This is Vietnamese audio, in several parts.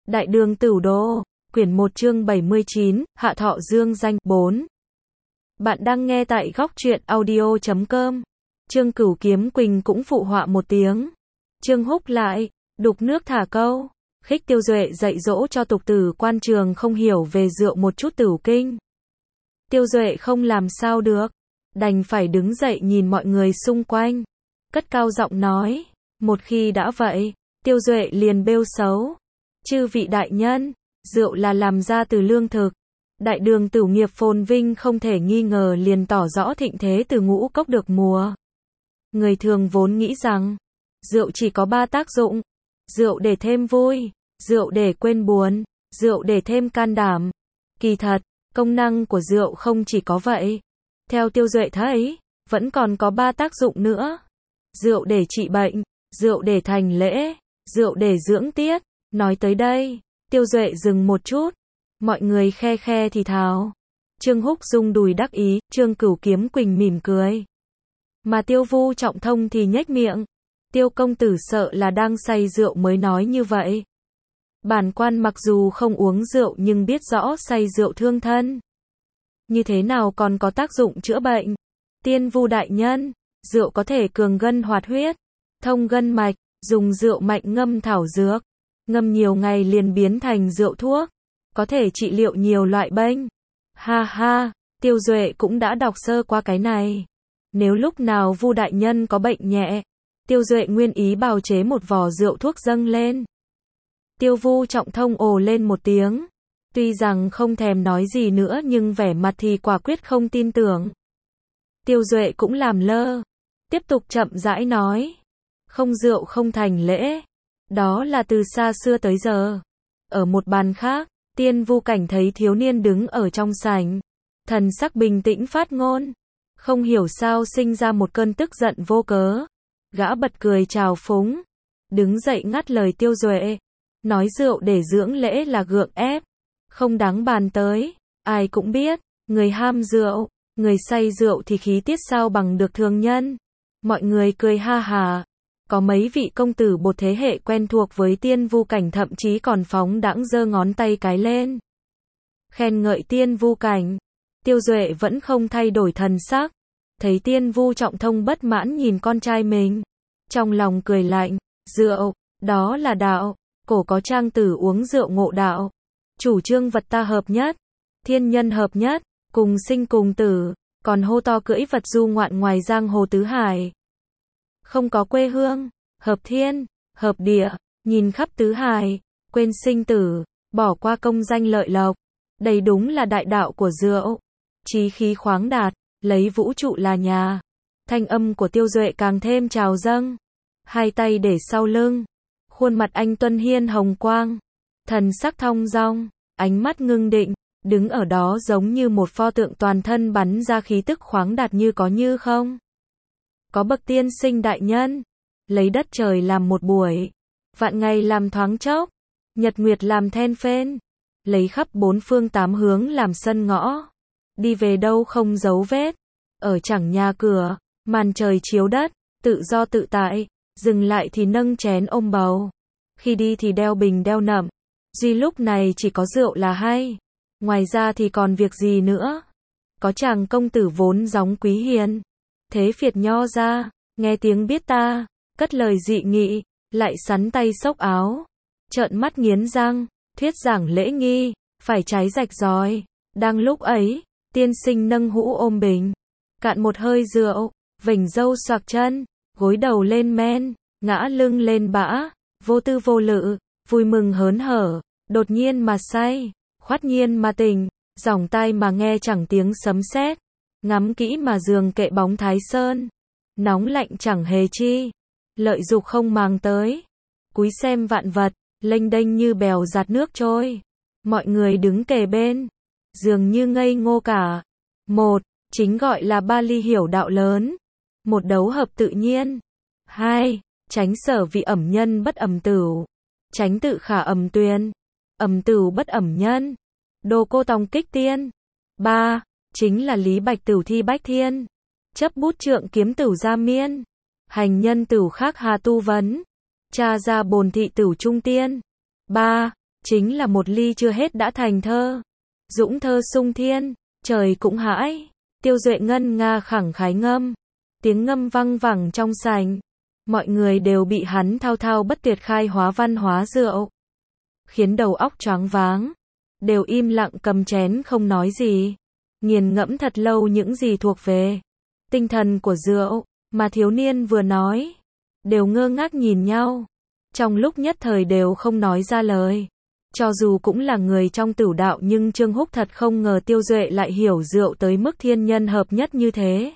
Đại đường Tửu Đô, quyển 1 chương 79, Hạ Thọ Dương danh 4. Bạn đang nghe tại góc truyện audio.com. Trương Cửu Kiếm Quỳnh cũng phụ họa một tiếng. Trương Húc lại, đục nước thả câu. Khích Tiêu Duệ dạy dỗ cho tục tử quan trường không hiểu về rượu một chút tửu kinh. Tiêu Duệ không làm sao được, đành phải đứng dậy nhìn mọi người xung quanh. Cất cao giọng nói, một khi đã vậy, Tiêu Duệ liền bêu xấu. Chư vị đại nhân, rượu là làm ra từ lương thực. Đại đường Tửu nghiệp phồn vinh không thể nghi ngờ liền tỏ rõ thịnh thế từ ngũ cốc được mùa. Người thường vốn nghĩ rằng, rượu chỉ có 3 tác dụng. Rượu để thêm vui, rượu để quên buồn, rượu để thêm can đảm. Kỳ thật, công năng của rượu không chỉ có vậy. Theo Tiêu Duệ thấy, vẫn còn có 3 tác dụng nữa. Rượu để trị bệnh, rượu để thành lễ, rượu để dưỡng tiết. Nói tới đây, Tiêu Duệ dừng một chút. Mọi người khe khe thì thào. Trương Húc rung đùi đắc ý, Trương Cửu Kiếm Quỳnh mỉm cười. Mà Tiêu Vu Trọng Thông thì nhếch miệng. Tiêu công tử sợ là đang say rượu mới nói như vậy. Bản quan mặc dù không uống rượu nhưng biết rõ say rượu thương thân. Như thế nào còn có tác dụng chữa bệnh? Tiên Vu đại nhân, rượu có thể cường gân hoạt huyết, thông gân mạch, dùng rượu mạnh ngâm thảo dược. Ngâm nhiều ngày liền biến thành rượu thuốc, có thể trị liệu nhiều loại bệnh. Ha ha, Tiêu Duệ cũng đã đọc sơ qua cái này. Nếu lúc nào Vu đại nhân có bệnh nhẹ, Tiêu Duệ nguyên ý bào chế một vò rượu thuốc dâng lên. Tiêu Vu Trọng Thông ồ lên một tiếng. Tuy rằng không thèm nói gì nữa nhưng vẻ mặt thì quả quyết không tin tưởng. Tiêu Duệ cũng làm lơ, tiếp tục chậm rãi nói. Không rượu không thành lễ. Đó là từ xa xưa tới giờ. Ở một bàn khác, Tiên Vu Cảnh thấy thiếu niên đứng ở trong sảnh. Thần sắc bình tĩnh phát ngôn. Không hiểu sao sinh ra một cơn tức giận vô cớ. Gã bật cười trào phúng. Đứng dậy ngắt lời Tiêu Duệ. Nói rượu để dưỡng lễ là gượng ép. Không đáng bàn tới. Ai cũng biết, người ham rượu, người say rượu thì khí tiết sao bằng được thường nhân. Mọi người cười ha hà. Có mấy vị công tử bột thế hệ quen thuộc với Tiên Vu Cảnh thậm chí còn phóng đãng giơ ngón tay cái lên. Khen ngợi Tiên Vu Cảnh. Tiêu Duệ vẫn không thay đổi thần sắc. Thấy Tiên Vu Trọng Thông bất mãn nhìn con trai mình. Trong lòng cười lạnh, rượu, đó là đạo. Cổ có trang tử uống rượu ngộ đạo. Chủ trương vật ta hợp nhất. Thiên nhân hợp nhất, cùng sinh cùng tử. Còn hô to cưỡi vật du ngoạn ngoài giang hồ tứ hải. Không có quê hương, hợp thiên, hợp địa, nhìn khắp tứ hải, quên sinh tử, bỏ qua công danh lợi lộc. Đây đúng là đại đạo của rượu. Chí khí khoáng đạt, lấy vũ trụ là nhà. Thanh âm của Tiêu Duệ càng thêm trào dâng. Hai tay để sau lưng. Khuôn mặt anh tuân hiên hồng quang. Thần sắc thong dong, ánh mắt ngưng định. Đứng ở đó giống như một pho tượng toàn thân bắn ra khí tức khoáng đạt như có như không. Có bậc tiên sinh đại nhân, lấy đất trời làm một buổi, vạn ngày làm thoáng chốc, nhật nguyệt làm then phên, lấy khắp 4 phương 8 hướng làm sân ngõ, đi về đâu không dấu vết, ở chẳng nhà cửa, màn trời chiếu đất, tự do tự tại, dừng lại thì nâng chén ôm bầu, khi đi thì đeo bình đeo nậm, duy lúc này chỉ có rượu là hay, ngoài ra thì còn việc gì nữa. Có chàng công tử vốn gióng quý hiền. Thế phiệt nho ra, nghe tiếng biết ta, cất lời dị nghị, lại sắn tay xốc áo, trợn mắt nghiến răng, thuyết giảng lễ nghi, phải trái rạch ròi. Đang lúc ấy, tiên sinh nâng hũ ôm bình, cạn một hơi rượu, vểnh râu xoạc chân, gối đầu lên men, ngã lưng lên bã, vô tư vô lự, vui mừng hớn hở, đột nhiên mà say, khoát nhiên mà tỉnh, dòng tai mà nghe chẳng tiếng sấm sét. Ngắm kỹ mà giường kệ bóng Thái Sơn. Nóng lạnh chẳng hề chi. Lợi dục không màng tới. Cúi xem vạn vật, lênh đênh như bèo giạt nước trôi. Mọi người đứng kề bên. Dường như ngây ngô cả. Một, chính gọi là ba ly hiểu đạo lớn. Một đấu hợp tự nhiên. Hai, tránh sở vị ẩm nhân bất ẩm tửu. Tránh tự khả ẩm tuyền. Ẩm tửu bất ẩm nhân. Đồ cô tòng kích tiên. Ba, chính là lý bạch tửu thi bách thiên. Chấp bút trượng kiếm tửu gia miên. Hành nhân tửu khác hà tu vấn. Cha ra bồn thị tửu trung tiên. 3. chính là một ly chưa hết đã thành thơ. Dũng thơ sung thiên, trời cũng hãi. Tiêu Duệ ngân nga khẳng khái ngâm. Tiếng ngâm văng vẳng trong sảnh. Mọi người đều bị hắn thao thao bất tuyệt khai hóa văn hóa rượu. Khiến đầu óc choáng váng. Đều im lặng cầm chén không nói gì. Nghiền ngẫm thật lâu những gì thuộc về tinh thần của rượu, mà thiếu niên vừa nói. Đều ngơ ngác nhìn nhau. Trong lúc nhất thời đều không nói ra lời. Cho dù cũng là người trong tửu đạo nhưng Trương Húc thật không ngờ Tiêu Duệ lại hiểu rượu tới mức thiên nhân hợp nhất như thế.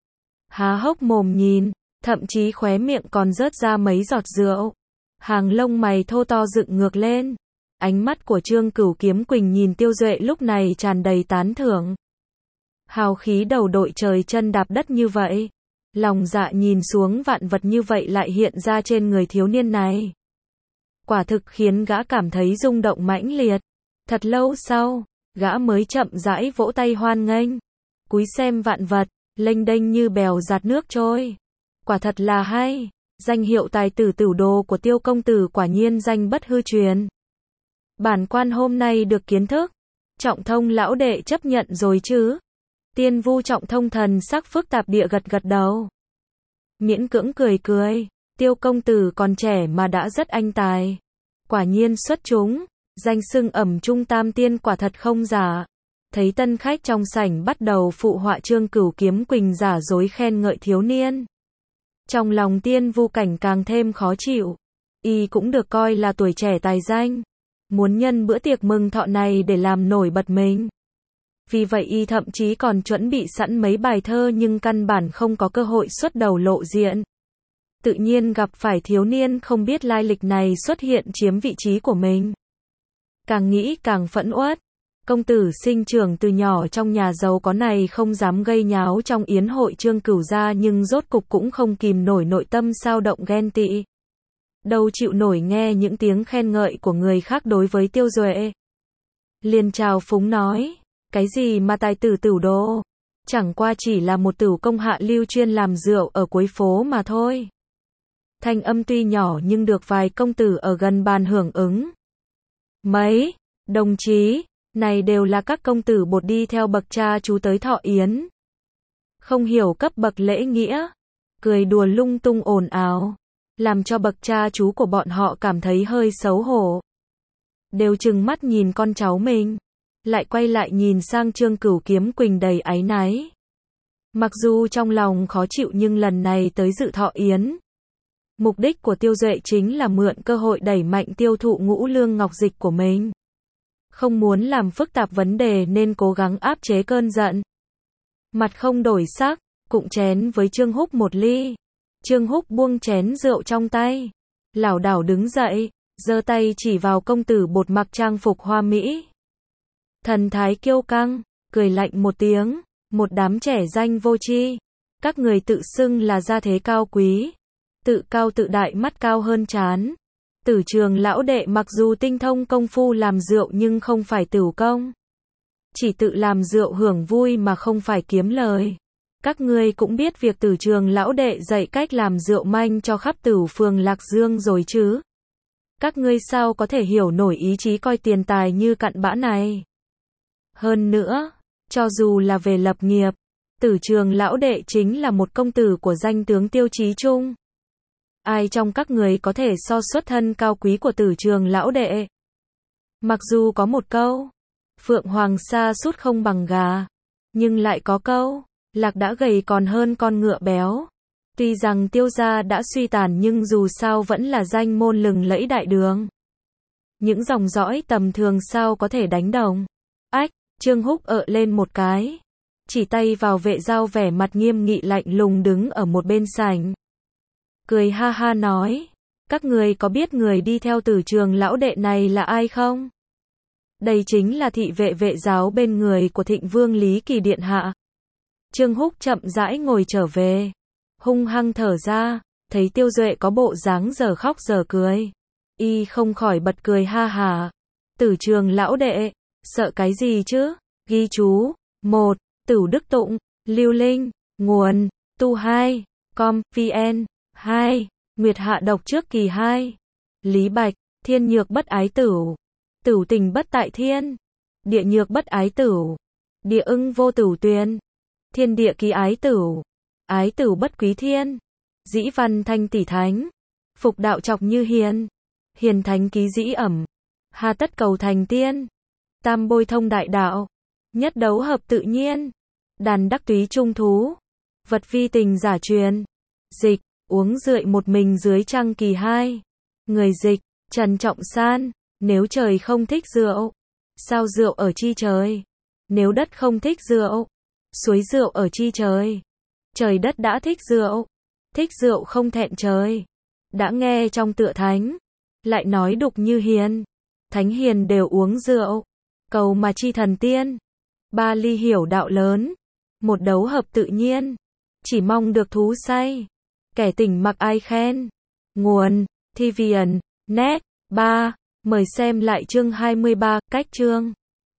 Há hốc mồm nhìn, thậm chí khóe miệng còn rớt ra mấy giọt rượu. Hàng lông mày thô to dựng ngược lên. Ánh mắt của Trương Cửu Kiếm Quỳnh nhìn Tiêu Duệ lúc này tràn đầy tán thưởng. Hào khí đầu đội trời chân đạp đất như vậy. Lòng dạ nhìn xuống vạn vật như vậy lại hiện ra trên người thiếu niên này. Quả thực khiến gã cảm thấy rung động mãnh liệt. Thật lâu sau, gã mới chậm rãi vỗ tay hoan nghênh. Cúi xem vạn vật, lênh đênh như bèo giạt nước trôi. Quả thật là hay. Danh hiệu tài tử tửu đồ của Tiêu công tử quả nhiên danh bất hư truyền. Bản quan hôm nay được kiến thức. Trọng Thông lão đệ chấp nhận rồi chứ? Tiên Vu Trọng Thông thần sắc phức tạp địa gật gật đầu. Miễn cưỡng cười cười. Tiêu công tử còn trẻ mà đã rất anh tài. Quả nhiên xuất chúng. Danh xưng ẩm trung tam tiên quả thật không giả. Thấy tân khách trong sảnh bắt đầu phụ họa Trương Cửu Kiếm Quỳnh giả dối khen ngợi thiếu niên. Trong lòng Tiên Vu Cảnh càng thêm khó chịu. Y cũng được coi là tuổi trẻ tài danh. Muốn nhân bữa tiệc mừng thọ này để làm nổi bật mình. Vì vậy y thậm chí còn chuẩn bị sẵn mấy bài thơ nhưng căn bản không có cơ hội xuất đầu lộ diện. Tự nhiên gặp phải thiếu niên không biết lai lịch này xuất hiện chiếm vị trí của mình. Càng nghĩ càng phẫn uất. Công tử sinh trưởng từ nhỏ trong nhà giàu có này không dám gây nháo trong yến hội Trương Cửu gia nhưng rốt cục cũng không kìm nổi nội tâm xao động ghen tị. Đâu chịu nổi nghe những tiếng khen ngợi của người khác đối với Tiêu Duệ. Liền trào phúng nói, cái gì mà tài tử tửu đồ, chẳng qua chỉ là một tửu công hạ lưu chuyên làm rượu ở cuối phố mà thôi. Thanh âm tuy nhỏ nhưng được vài công tử ở gần bàn hưởng ứng. Mấy, đồng chí, này đều là các công tử bột đi theo bậc cha chú tới thọ yến. Không hiểu cấp bậc lễ nghĩa, cười đùa lung tung ồn ào, làm cho bậc cha chú của bọn họ cảm thấy hơi xấu hổ. Đều trừng mắt nhìn con cháu mình, lại quay lại nhìn sang Trương Cửu Kiếm Quỳnh đầy áy náy. Mặc dù trong lòng khó chịu nhưng lần này tới dự thọ yến. Mục đích của Tiêu Duệ chính là mượn cơ hội đẩy mạnh tiêu thụ ngũ lương ngọc dịch của mình. Không muốn làm phức tạp vấn đề nên cố gắng áp chế cơn giận. Mặt không đổi sắc, cụng chén với Trương Húc một ly. Trương Húc buông chén rượu trong tay. Lảo đảo đứng dậy, giơ tay chỉ vào công tử bột mặc trang phục hoa mỹ. Thần thái kiêu căng, cười lạnh một tiếng. Một đám trẻ danh vô tri. Các người tự xưng là gia thế cao quý. Tự cao tự đại mắt cao hơn trán. Tử Trường lão đệ mặc dù tinh thông công phu làm rượu nhưng không phải tửu công. Chỉ tự làm rượu hưởng vui mà không phải kiếm lời. Các ngươi cũng biết việc Tử Trường lão đệ dạy cách làm rượu manh cho khắp Tửu phường Lạc Dương rồi chứ. Các ngươi sao có thể hiểu nổi ý chí coi tiền tài như cặn bã này. Hơn nữa, cho dù là về lập nghiệp, Tử Trường lão đệ chính là một công tử của danh tướng Tiêu Chí Trung. Ai trong các người có thể so xuất thân cao quý của Tử Trường lão đệ? Mặc dù có một câu, Phượng Hoàng sa sút không bằng gà, nhưng lại có câu, lạc đã gầy còn hơn con ngựa béo. Tuy rằng Tiêu gia đã suy tàn nhưng dù sao vẫn là danh môn lừng lẫy đại đường. Những dòng dõi tầm thường sao có thể đánh đồng. Ách, Trương Húc ợ lên một cái, chỉ tay vào Vệ Giao vẻ mặt nghiêm nghị lạnh lùng đứng ở một bên sảnh. Cười ha ha nói, các người có biết người đi theo Tử Trường lão đệ này là ai không? Đây chính là thị vệ Vệ Giáo bên người của Thịnh Vương Lý Kỳ điện hạ. Trương Húc chậm rãi ngồi trở về, hung hăng thở ra, thấy Tiêu Duệ có bộ dáng giờ khóc giờ cười, y không khỏi bật cười ha hả. Tử Trường lão đệ, sợ cái gì chứ? Ghi chú, 1. Tửu Đức Tụng, Lưu Linh, nguồn, tu2.com/vn. 2. Nguyệt hạ độc trước kỳ 2. Lý Bạch, thiên nhược bất ái tửu. Tửu tình bất tại thiên. Địa nhược bất ái tửu. Địa ưng vô tửu tuyền. Thiên địa ký ái tửu. Ái tửu bất quý thiên. Dĩ văn thanh tỷ thánh. Phục đạo trọc như hiền. Hiền thánh ký dĩ ẩm. Hà tất cầu thành tiên. Tam bôi thông đại đạo. Nhất đấu hợp tự nhiên. Đàn đắc túy trung thú. Vật vi tình giả truyền. Dịch, uống rượu một mình dưới trăng kỳ 2. Người dịch, Trần Trọng San. Nếu trời không thích rượu, sao rượu ở chi trời? Nếu đất không thích rượu, suối rượu ở chi trời? Trời đất đã thích rượu không thẹn trời. Đã nghe trong tựa thánh, lại nói đục như hiền. Thánh hiền đều uống rượu, cầu mà chi thần tiên. Ba ly hiểu đạo lớn, một đấu hợp tự nhiên. Chỉ mong được thú say, kẻ tỉnh mặc ai khen. Nguồn, TVN, Net, 3. Mời xem lại chương 23, cách chương.